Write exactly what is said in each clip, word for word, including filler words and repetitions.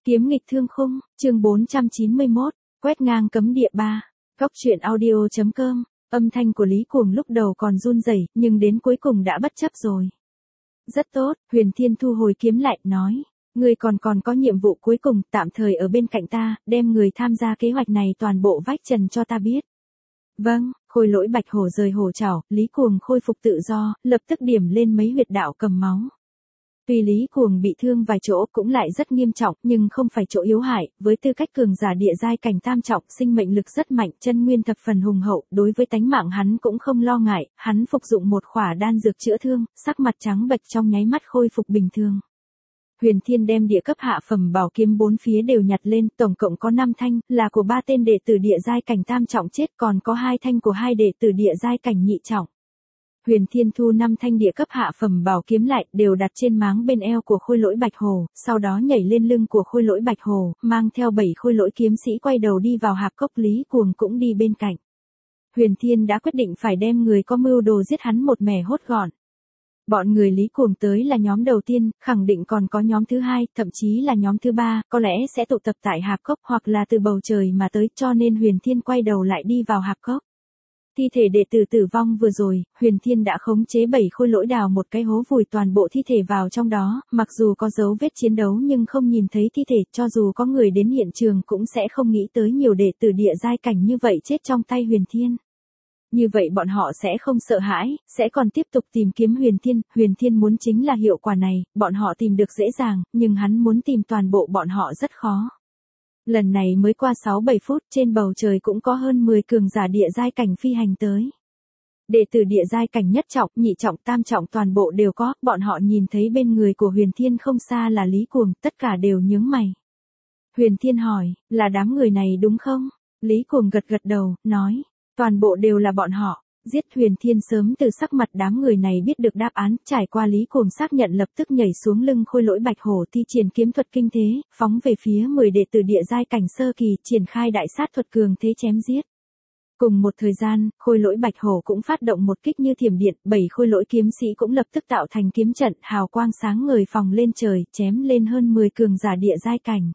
Kiếm nghịch thương khung, chương bốn trăm chín mươi mốt, quét ngang cấm địa ba. Góc truyện audio.com, âm thanh của Lý Cuồng lúc đầu còn run rẩy, nhưng đến cuối cùng đã bất chấp rồi. Rất tốt, Huyền Thiên thu hồi kiếm lại, nói. Người còn còn có nhiệm vụ cuối cùng, tạm thời ở bên cạnh ta, đem người tham gia kế hoạch này toàn bộ vách trần cho ta biết. Vâng, Khôi Lỗi Bạch Hổ rời hổ chảo, Lý Cuồng khôi phục tự do, lập tức điểm lên mấy huyệt đạo cầm máu. Tuy Lý Cuồng bị thương vài chỗ cũng lại rất nghiêm trọng, nhưng không phải chỗ yếu hại, với tư cách cường giả địa giai cảnh tam trọng, sinh mệnh lực rất mạnh, chân nguyên thập phần hùng hậu, đối với tánh mạng hắn cũng không lo ngại, hắn phục dụng một khỏa đan dược chữa thương, sắc mặt trắng bệch trong nháy mắt khôi phục bình thường. Huyền Thiên đem địa cấp hạ phẩm bảo kiếm bốn phía đều nhặt lên, tổng cộng có năm thanh, là của ba tên đệ tử địa giai cảnh tam trọng chết, còn có hai thanh của hai đệ tử địa giai cảnh nhị trọng. Huyền Thiên thu năm thanh địa cấp hạ phẩm bảo kiếm lại, đều đặt trên máng bên eo của Khôi Lỗi Bạch Hổ, sau đó nhảy lên lưng của Khôi Lỗi Bạch Hổ, mang theo bảy khôi lỗi kiếm sĩ quay đầu đi vào hạp cốc. Lý Cuồng cũng đi bên cạnh. Huyền Thiên đã quyết định phải đem người có mưu đồ giết hắn một mẻ hốt gọn. Bọn người Lý Cuồng tới là nhóm đầu tiên, khẳng định còn có nhóm thứ hai, thậm chí là nhóm thứ ba, có lẽ sẽ tụ tập tại hạp cốc hoặc là từ bầu trời mà tới, cho nên Huyền Thiên quay đầu lại đi vào hạp cốc. Thi thể đệ tử tử vong vừa rồi, Huyền Thiên đã khống chế bảy khôi lỗi đào một cái hố vùi toàn bộ thi thể vào trong đó, mặc dù có dấu vết chiến đấu nhưng không nhìn thấy thi thể, cho dù có người đến hiện trường cũng sẽ không nghĩ tới nhiều đệ tử địa giai cảnh như vậy chết trong tay Huyền Thiên. Như vậy bọn họ sẽ không sợ hãi, sẽ còn tiếp tục tìm kiếm Huyền Thiên, Huyền Thiên muốn chính là hiệu quả này, bọn họ tìm được dễ dàng, nhưng hắn muốn tìm toàn bộ bọn họ rất khó. Lần này mới qua sáu bảy phút, trên bầu trời cũng có hơn mười cường giả địa giai cảnh phi hành tới. Đệ tử địa giai cảnh nhất trọng, nhị trọng, tam trọng toàn bộ đều có, bọn họ nhìn thấy bên người của Huyền Thiên không xa là Lý Cuồng, tất cả đều nhướng mày. Huyền Thiên hỏi, là đám người này đúng không? Lý Cuồng gật gật đầu, nói, toàn bộ đều là bọn họ. Giết. Huyền Thiên sớm từ sắc mặt đám người này biết được đáp án, trải qua Lý Cuồng xác nhận lập tức nhảy xuống lưng Khôi Lỗi Bạch Hổ, thi triển kiếm thuật kinh thế, phóng về phía mười đệ tử địa giai cảnh sơ kỳ, triển khai đại sát thuật cường thế chém giết. Cùng một thời gian, Khôi Lỗi Bạch Hổ cũng phát động một kích như thiểm điện, bảy khôi lỗi kiếm sĩ cũng lập tức tạo thành kiếm trận, hào quang sáng ngời phóng lên trời, chém lên hơn mười cường giả địa giai cảnh.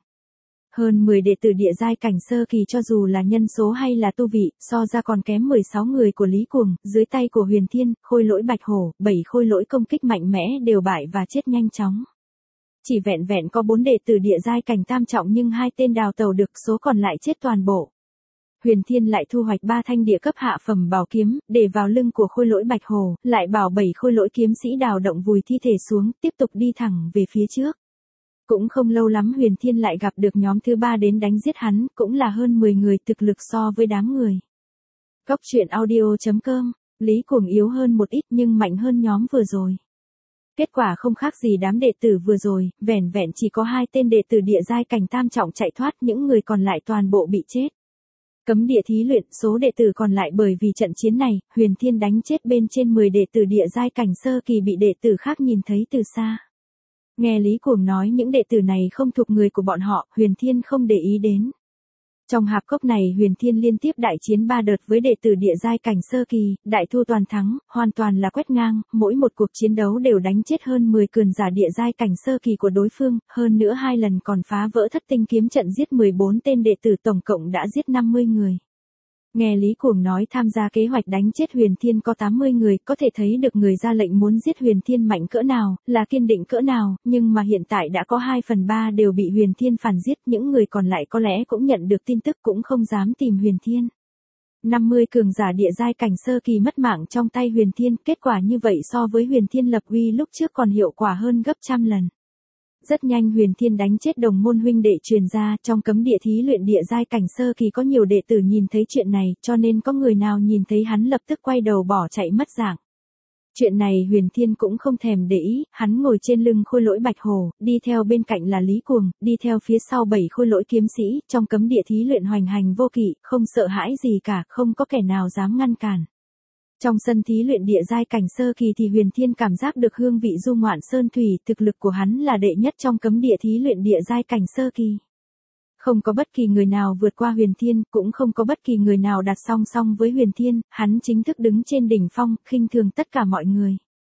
Hơn mười đệ tử địa giai cảnh sơ kỳ cho dù là nhân số hay là tu vị, so ra còn kém mười sáu người của Lý Cuồng, dưới tay của Huyền Thiên, Khôi Lỗi Bạch Hổ, bảy khôi lỗi công kích mạnh mẽ đều bại và chết nhanh chóng. Chỉ vẹn vẹn có bốn đệ tử địa giai cảnh tam trọng nhưng hai tên đào tẩu được, số còn lại chết toàn bộ. Huyền Thiên lại thu hoạch ba thanh địa cấp hạ phẩm bảo kiếm, để vào lưng của Khôi Lỗi Bạch Hổ, lại bảo bảy khôi lỗi kiếm sĩ đào động vùi thi thể xuống, tiếp tục đi thẳng về phía trước. Cũng không lâu lắm Huyền Thiên lại gặp được nhóm thứ ba đến đánh giết hắn, cũng là hơn mười người, thực lực so với đám người. Góc truyện audio.com, Lý Cuồng yếu hơn một ít nhưng mạnh hơn nhóm vừa rồi. Kết quả không khác gì đám đệ tử vừa rồi, vẻn vẹn chỉ có hai tên đệ tử địa giai cảnh tam trọng chạy thoát, những người còn lại toàn bộ bị chết. Cấm địa thí luyện, số đệ tử còn lại bởi vì trận chiến này, Huyền Thiên đánh chết bên trên mười đệ tử địa giai cảnh sơ kỳ bị đệ tử khác nhìn thấy từ xa. Nghe Lý Cuồng nói những đệ tử này không thuộc người của bọn họ, Huyền Thiên không để ý đến. Trong hạp cốc này Huyền Thiên liên tiếp đại chiến ba đợt với đệ tử địa giai cảnh sơ kỳ, đại thu toàn thắng, hoàn toàn là quét ngang, mỗi một cuộc chiến đấu đều đánh chết hơn mười cường giả địa giai cảnh sơ kỳ của đối phương, hơn nữa hai lần còn phá vỡ thất tinh kiếm trận giết mười bốn tên đệ tử, tổng cộng đã giết năm mươi người. Nghe Lý Cuồng nói tham gia kế hoạch đánh chết Huyền Thiên có tám mươi người, có thể thấy được người ra lệnh muốn giết Huyền Thiên mạnh cỡ nào, là kiên định cỡ nào, nhưng mà hiện tại đã có hai phần ba đều bị Huyền Thiên phản giết, những người còn lại có lẽ cũng nhận được tin tức cũng không dám tìm Huyền Thiên. năm mươi cường giả địa giai cảnh sơ kỳ mất mạng trong tay Huyền Thiên, kết quả như vậy so với Huyền Thiên lập uy lúc trước còn hiệu quả hơn gấp trăm lần. Rất nhanh Huyền Thiên đánh chết đồng môn huynh đệ truyền ra, trong cấm địa thí luyện địa giai cảnh sơ kỳ có nhiều đệ tử nhìn thấy chuyện này, cho nên có người nào nhìn thấy hắn lập tức quay đầu bỏ chạy mất dạng. Chuyện này Huyền Thiên cũng không thèm để ý, hắn ngồi trên lưng Khôi Lỗi Bạch Hổ, đi theo bên cạnh là Lý Cuồng, đi theo phía sau bảy khôi lỗi kiếm sĩ, trong cấm địa thí luyện hoành hành vô kỵ, không sợ hãi gì cả, không có kẻ nào dám ngăn cản. Trong sân thí luyện địa giai cảnh sơ kỳ thì Huyền Thiên cảm giác được hương vị du ngoạn sơn thủy, thực lực của hắn là đệ nhất trong cấm địa thí luyện địa giai cảnh sơ kỳ. Không có bất kỳ người nào vượt qua Huyền Thiên, cũng không có bất kỳ người nào đặt song song với Huyền Thiên, hắn chính thức đứng trên đỉnh phong, khinh thường tất cả mọi người.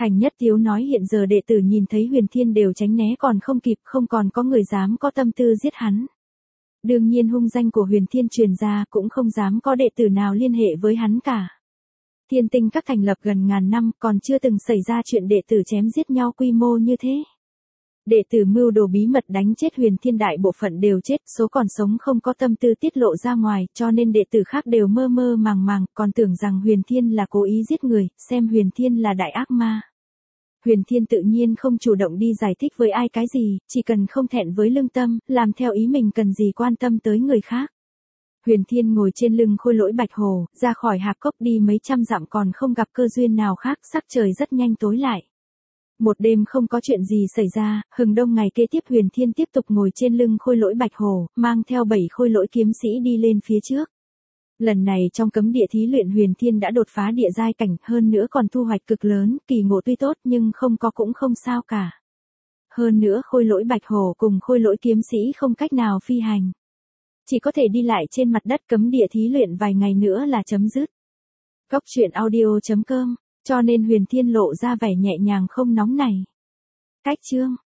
Thành Nhất Tiếu nói hiện giờ đệ tử nhìn thấy Huyền Thiên đều tránh né còn không kịp, không còn có người dám có tâm tư giết hắn. Đương nhiên hung danh của Huyền Thiên truyền ra cũng không dám có đệ tử nào liên hệ với hắn cả. Thiên Tinh Các thành lập gần ngàn năm còn chưa từng xảy ra chuyện đệ tử chém giết nhau quy mô như thế. Đệ tử mưu đồ bí mật đánh chết Huyền Thiên đại bộ phận đều chết, số còn sống không có tâm tư tiết lộ ra ngoài, cho nên đệ tử khác đều mơ mơ màng màng, còn tưởng rằng Huyền Thiên là cố ý giết người, xem Huyền Thiên là đại ác ma. Huyền Thiên tự nhiên không chủ động đi giải thích với ai cái gì, chỉ cần không thẹn với lương tâm, làm theo ý mình cần gì quan tâm tới người khác. Huyền Thiên ngồi trên lưng khôi lỗi bạch hồ, ra khỏi hạp cốc đi mấy trăm dặm còn không gặp cơ duyên nào khác, sắc trời rất nhanh tối lại. Một đêm không có chuyện gì xảy ra, hừng đông ngày kế tiếp Huyền Thiên tiếp tục ngồi trên lưng khôi lỗi bạch hồ, mang theo bảy khôi lỗi kiếm sĩ đi lên phía trước. Lần này trong cấm địa thí luyện Huyền Thiên đã đột phá địa giai cảnh, hơn nữa còn thu hoạch cực lớn, kỳ ngộ tuy tốt nhưng không có cũng không sao cả. Hơn nữa khôi lỗi bạch hồ cùng khôi lỗi kiếm sĩ không cách nào phi hành. Chỉ có thể đi lại trên mặt đất, cấm địa thí luyện vài ngày nữa là chấm dứt. Góc truyện audio chấm com, cho nên Huyền Thiên lộ ra vẻ nhẹ nhàng không nóng nảy. Cách chương